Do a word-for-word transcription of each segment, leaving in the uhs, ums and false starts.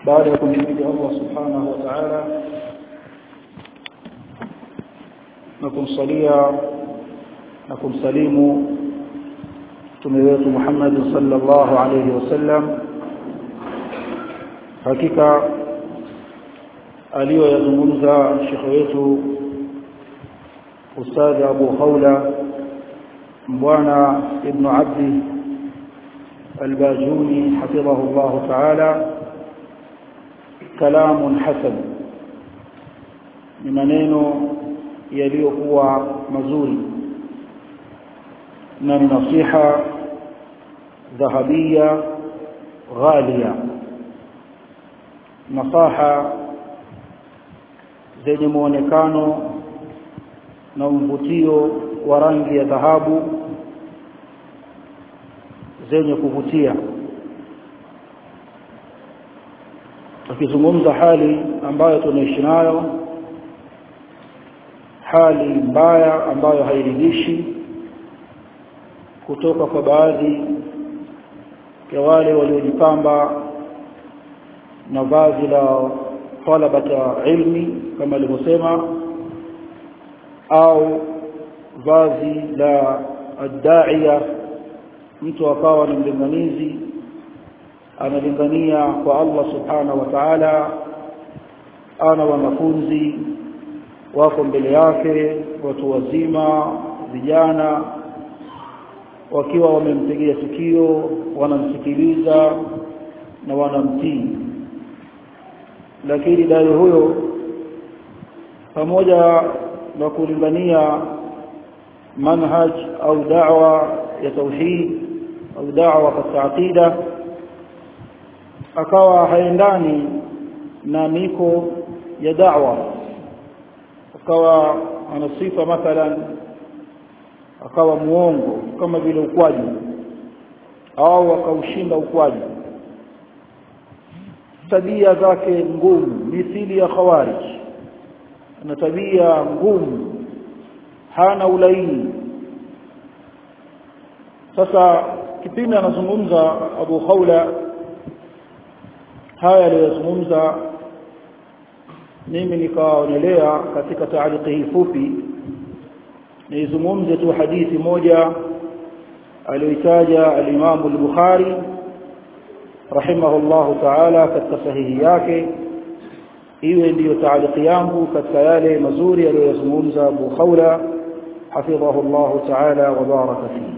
baada ya kumshukuru Allah subhanahu wa ta'ala na kumsalia na kumsalimu mtume wetu Muhammad sallallahu alayhi wasallam, hakika aliyoyazungumza shekhi wetu Ustadh Abu Khawla Mbwana Ibn Abdi Al-Bajuni hafidhahu Allah ta'ala kalamun hasan, ni maneno yaliyokuwa mazuri na ni nasiha dhahabia ghalia, nasaha zenye muonekano na mvutio wa rangi ya dhahabu zenye kuvutia, tukizungumza hali ambayo tunaishi nayo, hali mbaya ambayo hairidhishi kutoka kwa baadhi ya wale waliojipamba na vazi la talabata ilmi kama alivyosema, au vazi la ad-da'iya, mtu akawa ni mlinganizi analingania kwa Allah subhanahu wa ta'ala, ana wanafunzi wako mbele yake, watu wazima, vijana, wakiwa wamemtegea sikio, wanamsikiliza na wanamtii. Lakini dai huyo pamoja na kulingania manhaj au da'wa ya tauhid au da'wa katika aqida, akawa haendani na miko ya da'wa, akawa ana sifa mathalan, akawa muongo kama vile ukwaji, au akaushinda ukwaji, tabia zake ngumu mithili ya khawarij, na tabia ngumu, hana ulaini. Sasa kipindi anazungumza Abu Khawla haya aliyozungumza, mimi nikaonelea katika taaliki hii fupi nizungumze tu hadithi moja aliyotaja al-Imam al-Bukhari rahimahullahu ta'ala katika sahihi yake, iwe ndiyo taaliki yangu katika yale mazuri aliyozungumza Abu Khawla hafidhahu Allah ta'ala wa baraka fihi.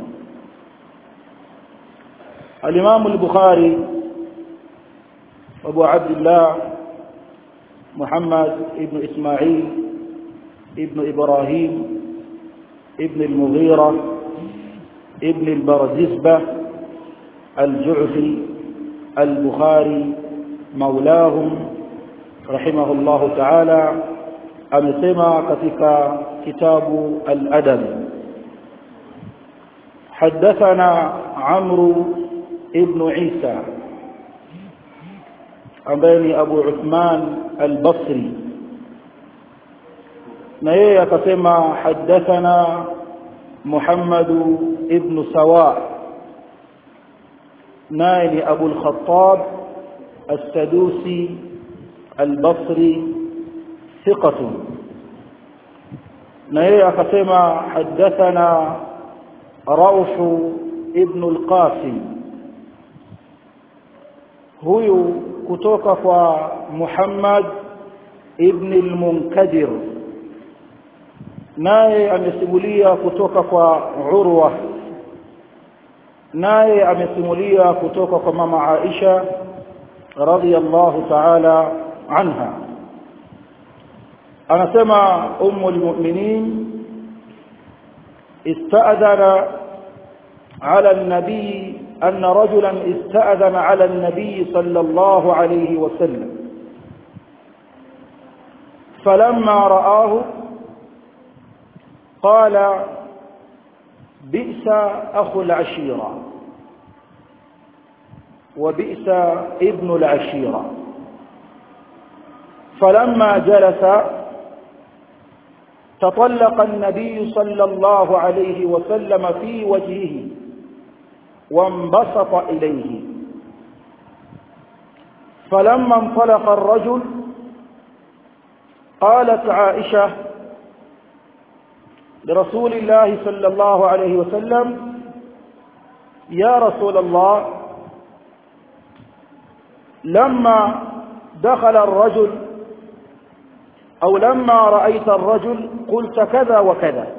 al-Imam al-Bukhari Abu Abdullah Muhammad ibn Ismail ibn Ibrahim ابن المغيرة ابن البرزبة الجعفي البخاري مولاهم رحمه الله تعالى amesema katika kitabu al-adab, حدثنا عمرو ابن عيسى ambaye ni Abu Uthman al-Basri, na yeye akasema hadathana Muhammad ibn Sawa, naye ni Abu al-Khattab as-Sadusi al-Basri thiqatun, na yeye akasema hadathana Rauf ibn al-Qasim, huyu kutoka kwa Muhammad ibn al-Munkadir, naye amesimulia kutoka kwa Urwa, naye amesimulia kutoka kwa mama Aisha radhiyallahu ta'ala anha. Anasema ummu almu'minin ista'adhana ala an-nabi anna rajulan ista'adhana ala an-nabi sallallahu alayhi wa sallam falamma ra'ahu قال بئس أخو العشيرة وبئس ابن العشيرة. فلما جلس تطلق النبي صلى الله عليه وسلم في وجهه وانبسط إليه فلما انطلق الرجل قالت عائشة لرسول الله صلى الله عليه وسلم يا رسول الله لما دخل الرجل أو لما رأيت الرجل قلت كذا وكذا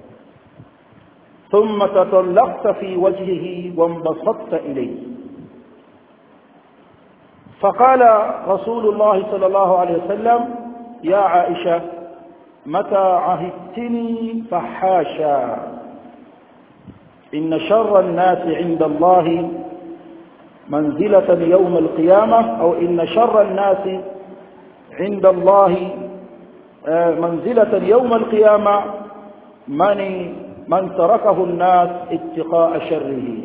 ثم تطلقت في وجهه وانبسطت إليه. فقال رسول الله صلى الله عليه وسلم يا عائشة متى عهدتني فحاشا إن شر الناس عند الله منزلة يوم القيامة أو إن شر الناس عند الله منزلة يوم القيامة من من تركه الناس اتقاء شره.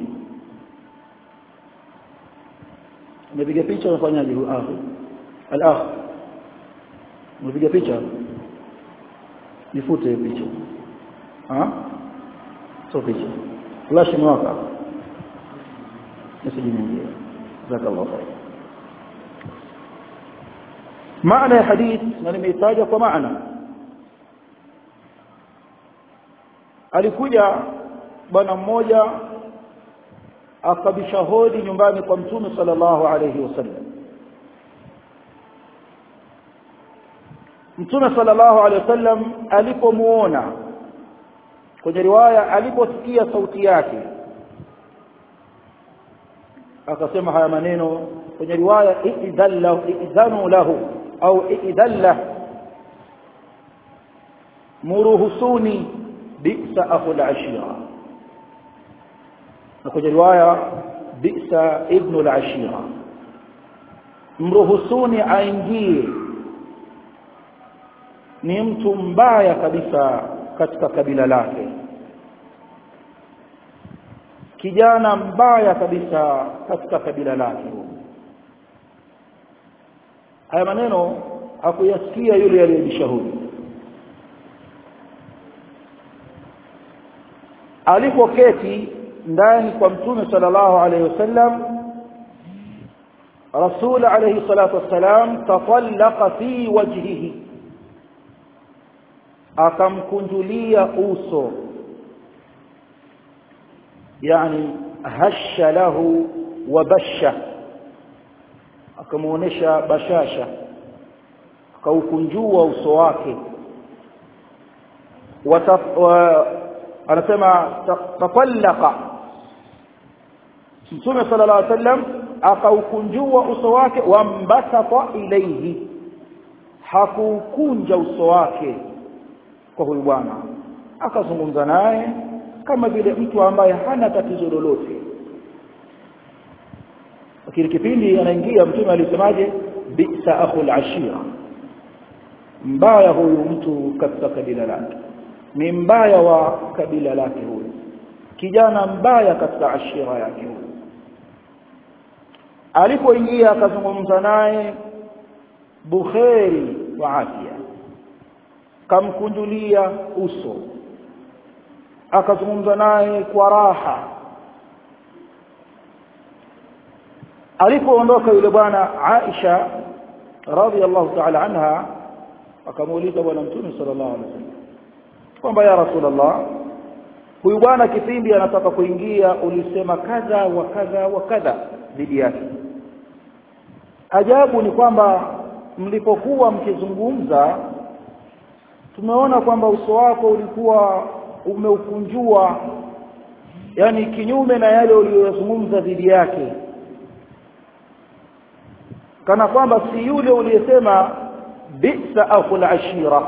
Nipiga picha unafanyaje huyu akhi? Al-akh. Nipiga picha. Nifute picha. Ah? So picha. Flash mwaka. Nisijingie. Jazakallahu khair. Maana ya hadith na nimehitaja kwa maana. Alikuja bwana mmoja akabisha hodi nyumbani kwa Mtume sallallahu alayhi wasallam. Mtume sallallahu alayhi wasallam alipomuona, kwenye riwaya aliposikia sauti yake, akasema haya maneno, kwenye riwaya idalla idhanu lahu au idalla muruhusuni bi'sa akhul ashira, na kwenye riwaya bi'sa ibn al-ashira, mruhusuni aingie, ni mtu mbaya kabisa katika kabila lake, kijana mbaya kabisa katika kabila lake. Haya maneno hakuyasikia yule aliyebishahudi. Alipoketi ndani kwa Mtume sallallahu alayhi wasallam, Rasul alayhi salatu wassalam tatallaqa fi wajhihi, akamkunjulia uso, yani hasha lahu wa basha, akamuonesha bashasha, akaukunjua uso wake. wa anasema tatallaqa, Mtume sallallahu alayhi wasallam akaukunjua uso wake, wambasata ilayhi, hakukunja uso wake kwa huyu bwana, akazungumza naye kama vile mtu ambaye hana tatizo lolote. Lakini kipindi anaingia Mtume alisemaje? Bi'sa akhul ashira, mbaya huyu mtu katika kabila lake, ni mbaya wa kabila lake huyu, kijana mbaya katika ashira yake huyu. Alipoingia akazungumza naye bukheri wa afya, kamkunjulia uso, akazungumza naye kwa raha. Alipoondoka yule bwana, Aisha radhiyallahu ta'ala anha akamuuliza bwana Mtume sallallahu alaihi wasallam kwamba ya Rasulullah, huyu bwana kipindi anataka kuingia ulisema kadha wa kadha wa kadha dhidi yake. Ajabu ni kwamba mlipokuwa mkizungumza tumeona kwamba uso wako ulikuwa umeukunjua, yani kinyume na yale uliyozungumza dhidi yake, kana kwamba si yule uliyesema bi'sa akhul ashira.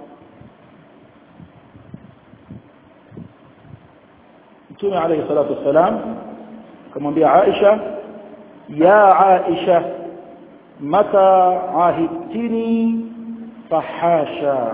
Mtume alayhi salatu wasalam akamwambia Aisha, ya Aisha mata ahidtini fahasha.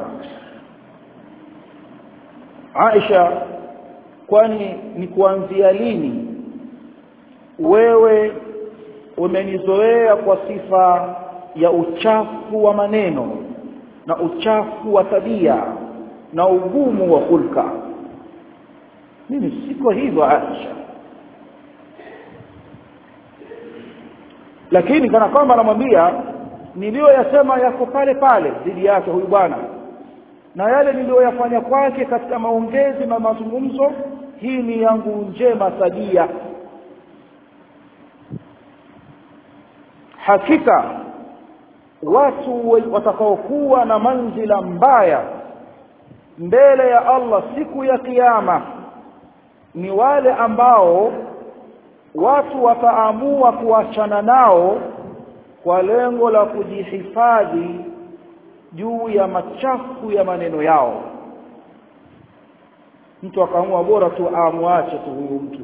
Aisha, kwani ni kuanzia lini wewe umenizoea kwa sifa ya uchafu wa maneno na uchafu wa tabia na ugumu wa hulka? Mimi siko hivyo Aisha. lakini kana kwamba anamwambia niliyoyasema yako pale pale dhidi yake huyu bwana, na yale niliyoyafanya kwake katika maongezi na mazungumzo, hii ni yangu njema sadia. Hakika watu watakaokuwa na manzila mbaya mbele ya Allah siku ya kiyama ni wale ambao watu wataamua kuachana nao kwa lengo la kujihifadhi juu ya machafu ya maneno yao. Mtu akaamua bora tu amwache tu huyu mtu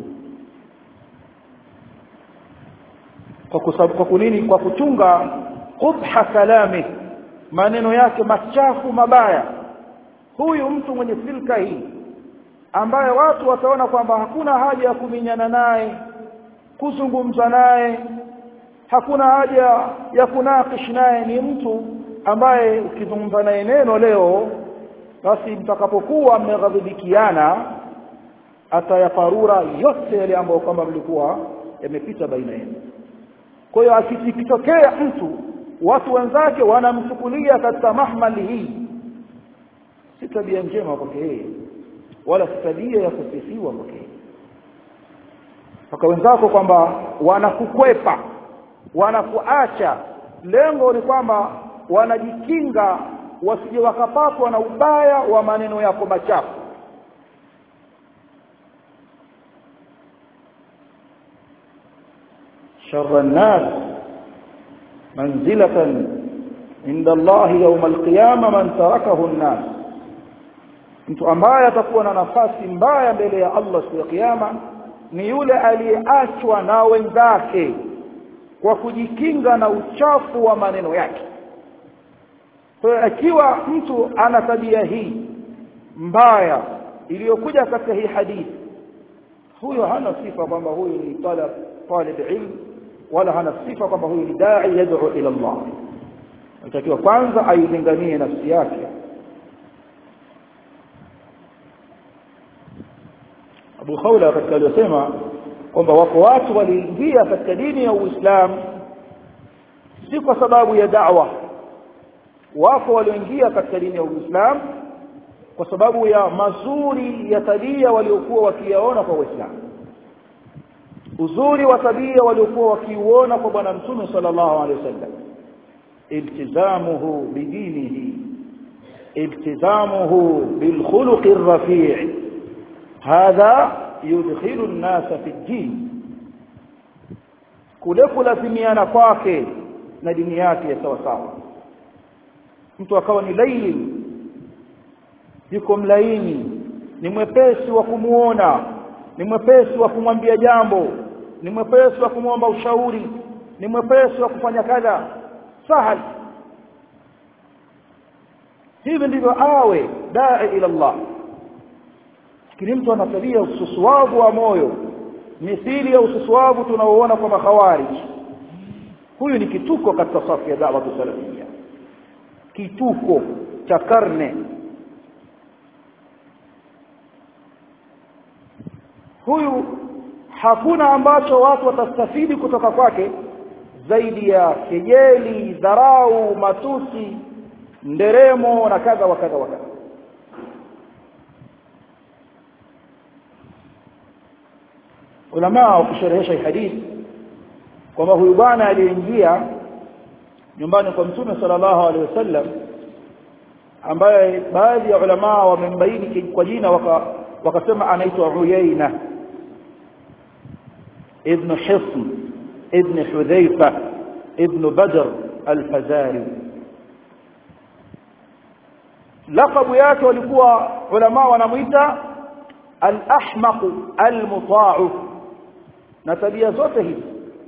kwa kusabu, kwa kunini? Kwa kuchunga qubha kalami, maneno yake machafu mabaya. Huyu mtu mwenye silka hii ambaye watu wataona kwamba hakuna haja ya kuminyana naye, kuzungumza naye, hakuna haja ya kunakish naye, ni mtu ambaye ukizungumza naye neno leo, basi mtakapokuwa mmeghadhibikiana atayafarura yote yale ambayo kama mlikuwa yamepita baina yenu. Kwa hiyo akitokea mtu watu wenzake wanamchukulia katika mahmali hii, si tabia njema kwake yeye, wala si tabia ya kusifiwa kwake yeye. Paka wenzako kwamba wanakukwepa, wanakuacha, lengo ni kwamba wanajikinga wasije wakapatwa na ubaya wa maneno yako machafu. شر الناس منزلة عند الله يوم القيامة من تركه الناس. mtu ambaye atakuwa na nafasi mbaya mbele ya Allah siku ya kiyama ni yule aliyeachwa na wenzake kwa kujikinga na uchafu wa maneno yake. Kwa akiwa mtu ana tabia hii mbaya iliyokuja katika hii hadithi, huyo hana sifa kwamba huyu ni talab talib ilm, wala hana sifa kwamba huyu ni dai yad'u ila Allah. Anatakiwa kwanza ailinganie nafsi yake. Abu Khawla katika aliyosema kwamba wako watu waliingia katika dini ya Uislamu si kwa sababu ya da'wa, wako walioingia katika dini ya Uislamu kwa sababu ya mazuri ya tabia waliokuwa wakiyaona kwa Uislamu, uzuri wa tabia waliokuwa wakiuona kwa bwana Mtume sallallahu alaihi wasallam, iltizamuhu bidinihi, iltizamuhu bilkhuluqi arrafi', hadha yudkhilu an-nasa fi ad-din. kule kulazimiana kwake na dini yake ya sawa sawa. Mtu akawa ni laini, yuko mlaini, ni mwepesi wa kumuona, ni mwepesi wa kumwambia jambo, ni mwepesi wa kumwomba ushauri, ni mwepesi wa kufanya kadha, sahal. Hivi ndivyo awe dai ila Allah. Kile mtu ana tabia ususwavu wa moyo mithili ya ususwavu tunaoona kwa makhawarij, huyu ni kituko katika safu ya da'wa salafia, kituko cha karne. Huyu hakuna ambacho watu watastafidi kutoka kwake zaidi ya kejeli, dharau, matusi, nderemo na kadha wa kadha wa kadha. Ulama wakisherehesha hadithi kwamba huyu bwana aliingia nyumbani kwa Mtume sallallahu alaihi wasallam, ambaye baadhi ya ulama wamembaini kwa jina waka, wakasema anaitwa Uyaina ibn Hisn ibn Hudhaifa ibn Badr al-Fazari. Laqabu yake walikuwa ulama wanamuita al-ahmaq al-muta'u, na tabia zote hizi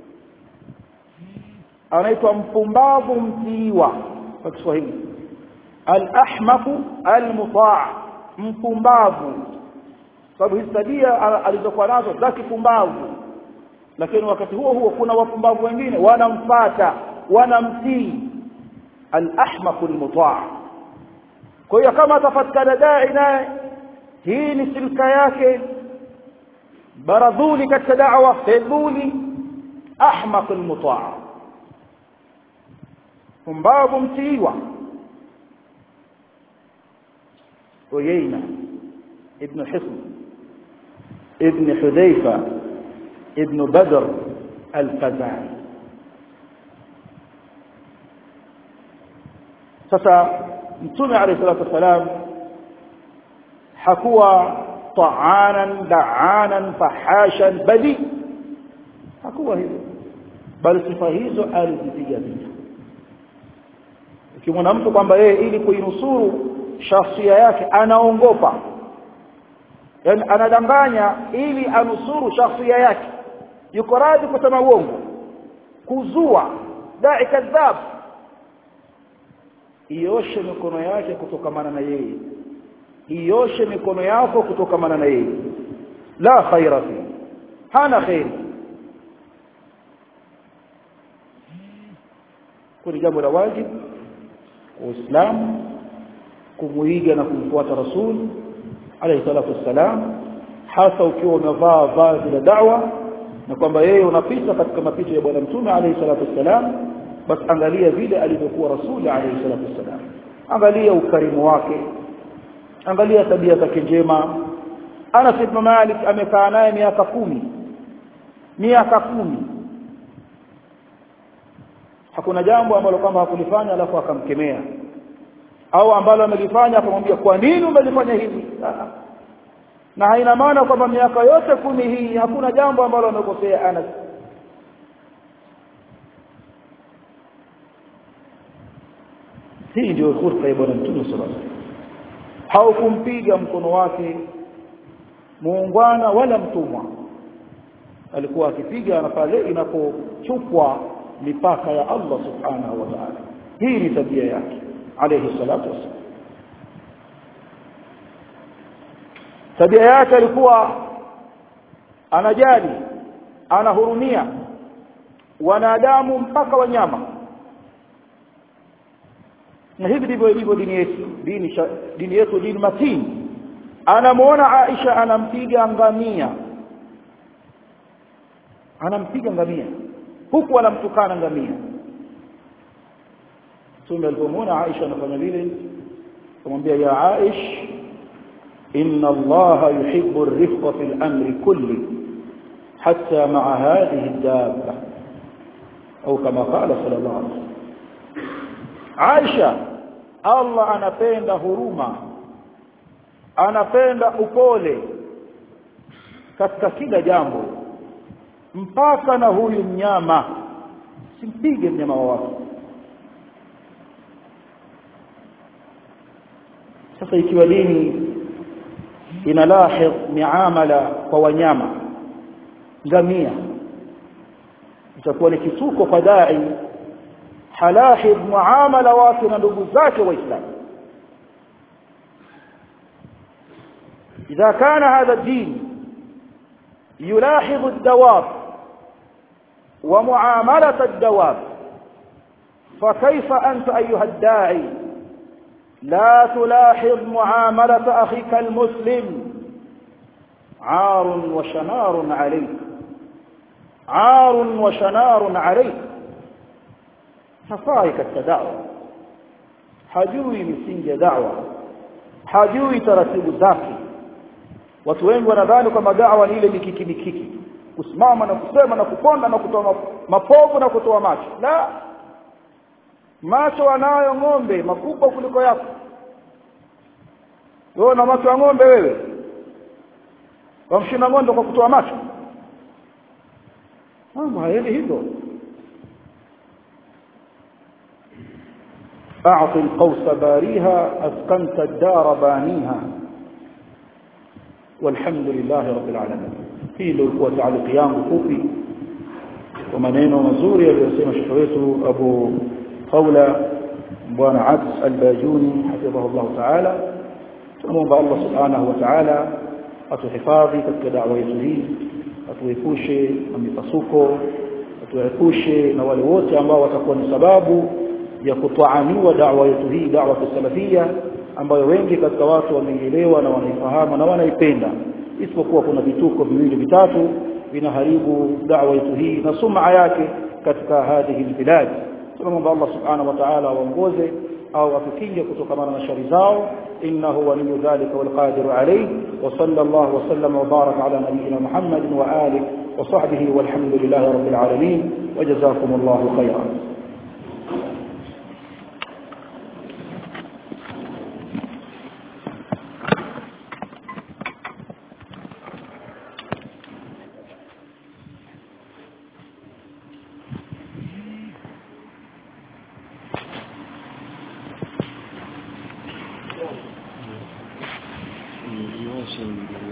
anaitwa mpumbavu mtiiwa kwa Kiswahili. Al-ahmaq al-muta', mpumbavu, sababu hizi tabia alizokuwa nazo za kipumbavu, lakini wakati huo huo kuna wapumbavu wengine wanamfuata, wanamtii. Al-ahmaq al-muta'. Kwa hiyo kama atapatikana dai naye, hii ni silka yake, baradhuli katika da'wa, fedhuli, ahmaq al-muta'. pumbavu mtiiwa Uyayna ibn Hisn ibn Hudhayfa ibn Badr al-Khuzai. sasa Mtume alayhi salatu wasalam hakuwa ta'anan da'anan fahashan badi, hakuwa hivyo, bali sifa hizo alizipiga vita. Ukimwona mtu kwamba yeye ili kuinusuru shakhsia yake anaongopa, yani anadanganya ili anusuru shakhsia yake, yuko radhi kusema uongo, kuzua, dai kadhab, ioshe mikono yake kutokamana na yeye, ioshe mikono yako kutokamana na yeye, la khaira fi, hana khair. Kwa jambo la wajibu Uislamu kumuiga na kumfuata Rasul alayhi salatu wassalam, hasa ukiwa unavaa vazi la da'wa na kwamba yeye unapita katika mapito ya bwana Mtume alayhi salatu wassalam, basi angalia vile alivyokuwa Rasul alayhi salatu wassalam, angalia ukarimu wake, angalia tabia zake njema. Anas ibn Malik amekaa naye miaka kumi miaka kumi hakuna jambo ambalo kama hakulifanya alafu akamkemea, au ambalo amelifanya akamwambia kwa nini umelifanya hivi. Na haina maana kwamba miaka yote kumi hii hakuna jambo ambalo amekosea Anas. Hii ndio fursa ya bwana Mtume sallallahu alaihi wasallam. Haukumpiga mkono wake muungwana wala mtumwa, alikuwa akipiga na pale inapochukua mipaka ya Allah subhanahu wa ta'ala. Hii ni tabia yake alayhi salatu wasallam. Tabia yake alikuwa anajali, anahurumia wanadamu mpaka wanyama. Na hivi ndivyo ilivyo dini yetu, dini dini yetu dini matini. Anamuona Aisha anampiga ngamia, anampiga ngamia huku anamtukana ngamia. Mtume alipomuona Aisha anafanya vile, akamwambia ya Aish, inna Allaha yuhibbu ar-rifqa fil amri kulli hatta ma'a hadhihi ad-dabba, au kama qala sallallahu alayhi wasallam. Aisha, Allah anapenda huruma, anapenda upole katika kila jambo, mpaka na huyu mnyama, simpige mnyama wako. Sasa ikiwa dini inalahid miamala kwa wanyama, ngamia, itakuwa ni kituko kwa dai halahid muamala wake na ndugu zake waislamu. إذا كان هذا الدين يلاحظ الدواب ومعاملة الدواب، فكيف أنت أيها الداعي لا تلاحظ معاملة أخيك المسلم؟ عار وشنار عليك، عار وشنار عليك. حصائك التدعوة، hajui misingi ya da'wa, hajui taratibu zake. Watu wengi wanadhani kwamba da'wa ni ile mikiki mikiki, kusimama na kusema na kuponda na kutoa mapovu na kutoa macho. La, macho anayo ng'ombe makubwa kuliko yako. Wewe na macho ya ng'ombe, wewe wamshinda ng'ombe kwa kutoa macho? Mambo hayaendi hivyo. أعط القوس باريها أسكنت الدار بانيها والحمد لله رب العالمين. hii ndio ilikuwa taaliki yangu fupi kwa maneno mazuri aliyosema shekhi wetu Abu Khawla bwana Abd al-Bajuni hafidhahu Allah ta'ala. Tunaomba Allah subhanahu wa ta'ala atuhifadhi katika da'wa yetu hii, atuepushe na mipasuko, atuepushe na wale wote ambao watakuwa ni sababu ya kutoaniwa da'wa yetu hii, da'wa salafia, ambayo wengi katika watu wameielewa na wanaifahamu na wanaipenda, isipokuwa kuna vituko viwili vitatu vinaharibu da'wa yetu hii na sum'a yake katika hadhihi bilad. tunamwomba Allah subhanahu wa ta'ala aongoze au atukinge kutokana na shari zao innahu waliyyu dhalika wal qadiru alayhi wa sallallahu wa sallama wa baraka ala nabiyyina Muhammadin wa alihi wa sahbihi walhamdulillahi rabbil alamin wa jazakumullahu khairan. Awesome.